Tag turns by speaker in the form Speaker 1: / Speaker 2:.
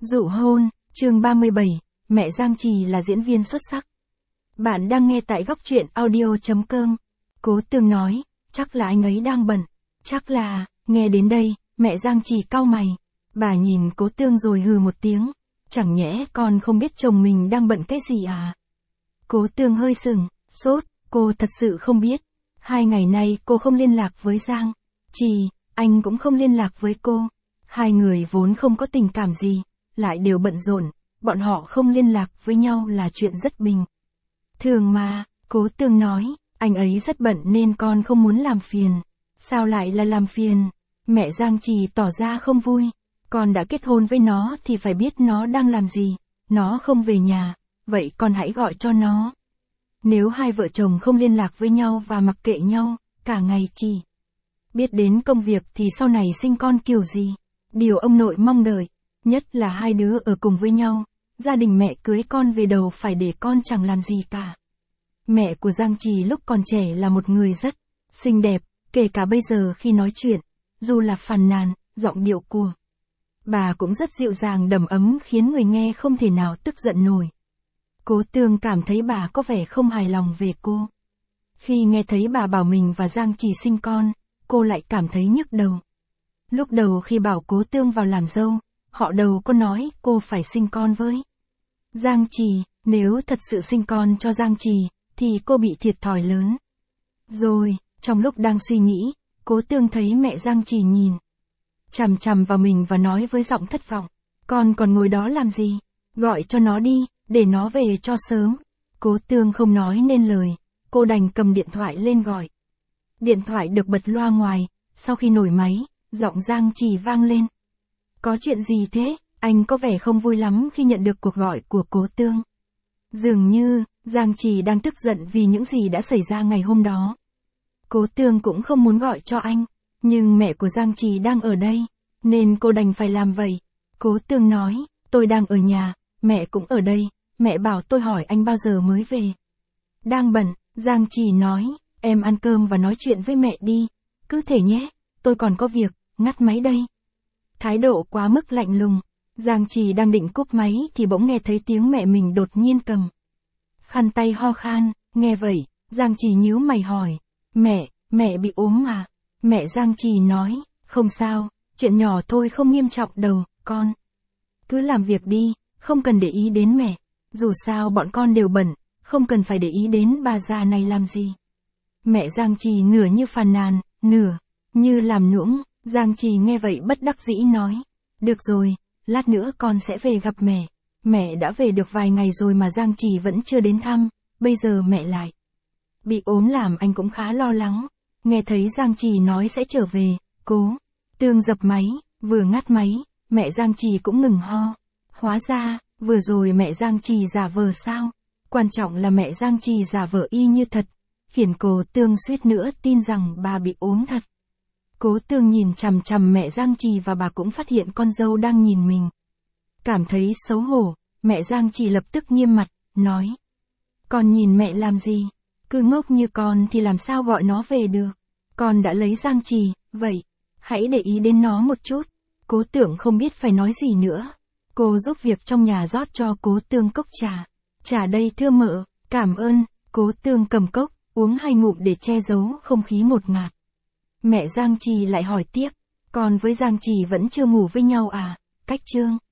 Speaker 1: Dụ hôn, chương 37, mẹ Giang Trì là diễn viên xuất sắc. Bạn đang nghe tại góc truyện audio.com. Cố Tường nói, chắc là anh ấy đang bận. Chắc là, nghe đến đây, mẹ Giang Trì cau mày. Bà nhìn Cố Tường rồi hừ một tiếng. Chẳng nhẽ con không biết chồng mình đang bận cái gì à? Cố Tường hơi sừng, sốt, cô thật sự không biết. 2 ngày nay cô không liên lạc với Giang Trì, anh cũng không liên lạc với cô. Hai người vốn không có tình cảm gì, lại đều bận rộn, bọn họ không liên lạc với nhau là chuyện rất bình thường mà. Cố Tường nói, anh ấy rất bận nên con không muốn làm phiền. Sao lại là làm phiền? Mẹ Giang Trì tỏ ra không vui. Con đã kết hôn với nó thì phải biết nó đang làm gì. Nó không về nhà, vậy con hãy gọi cho nó. Nếu hai vợ chồng không liên lạc với nhau và mặc kệ nhau, cả ngày chỉ biết đến công việc thì sau này sinh con kiểu gì? Điều ông nội mong đợi, nhất là hai đứa ở cùng với nhau. Gia đình mẹ cưới con về đầu phải để con chẳng làm gì cả. Mẹ của Giang Trì lúc còn trẻ là một người rất xinh đẹp, kể cả bây giờ khi nói chuyện, dù là phàn nàn, giọng điệu của bà cũng rất dịu dàng đầm ấm khiến người nghe không thể nào tức giận nổi. Cố Tường cảm thấy bà có vẻ không hài lòng về cô. Khi nghe thấy bà bảo mình và Giang Trì sinh con, cô lại cảm thấy nhức đầu. Lúc đầu khi bảo Cố Tường vào làm dâu, họ đầu có nói cô phải sinh con với Giang Trì, nếu thật sự sinh con cho Giang Trì, thì cô bị thiệt thòi lớn. Rồi, trong lúc đang suy nghĩ, Cố Tường thấy mẹ Giang Trì nhìn chằm chằm vào mình và nói với giọng thất vọng, con còn ngồi đó làm gì? Gọi cho nó đi, để nó về cho sớm. Cố Tường không nói nên lời, cô đành cầm điện thoại lên gọi. Điện thoại được bật loa ngoài, sau khi nổi máy, giọng Giang Trì vang lên. Có chuyện gì thế? Anh có vẻ không vui lắm khi nhận được cuộc gọi của Cố Tường. Dường như, Giang Trì đang tức giận vì những gì đã xảy ra ngày hôm đó. Cố Tường cũng không muốn gọi cho anh, nhưng mẹ của Giang Trì đang ở đây, nên cô đành phải làm vậy. Cố Tường nói, tôi đang ở nhà, mẹ cũng ở đây, mẹ bảo tôi hỏi anh bao giờ mới về. Đang bận, Giang Trì nói, em ăn cơm và nói chuyện với mẹ đi, cứ thế nhé, tôi còn có việc, ngắt máy đây. Thái độ quá mức lạnh lùng, Giang Trì đang định cúp máy thì bỗng nghe thấy tiếng mẹ mình đột nhiên cầm khăn tay ho khan, nghe vậy, Giang Trì nhíu mày hỏi, mẹ bị ốm à? Mẹ Giang Trì nói, không sao, chuyện nhỏ thôi không nghiêm trọng đâu, con cứ làm việc đi, không cần để ý đến mẹ, dù sao bọn con đều bận, không cần phải để ý đến bà già này làm gì. Mẹ Giang Trì nửa như phàn nàn, nửa như làm nũng. Giang Trì nghe vậy bất đắc dĩ nói, được rồi, lát nữa con sẽ về gặp mẹ. Mẹ đã về được vài ngày rồi mà Giang Trì vẫn chưa đến thăm, bây giờ mẹ lại bị ốm làm anh cũng khá lo lắng. Nghe thấy Giang Trì nói sẽ trở về, Cố Tường dập máy, vừa ngắt máy, mẹ Giang Trì cũng ngừng ho. Hóa ra, vừa rồi mẹ Giang Trì giả vờ sao? Quan trọng là mẹ Giang Trì giả vờ y như thật, khiến Cố Tường suýt nữa tin rằng bà bị ốm thật. Cố Tường nhìn chằm chằm mẹ Giang Trì và bà cũng phát hiện con dâu đang nhìn mình. Cảm thấy xấu hổ, mẹ Giang Trì lập tức nghiêm mặt, nói. Con nhìn mẹ làm gì? Cứ ngốc như con thì làm sao gọi nó về được? Con đã lấy Giang Trì, vậy, hãy để ý đến nó một chút. Cố Tường không biết phải nói gì nữa. Cô giúp việc trong nhà rót cho Cố Tường cốc trà. Trà đây thưa mợ, cảm ơn. Cố Tường cầm cốc, uống 2 ngụm để che giấu không khí ngột ngạt. Mẹ Giang Trì lại hỏi tiếp, con với Giang Trì vẫn chưa ngủ với nhau à? Cách chương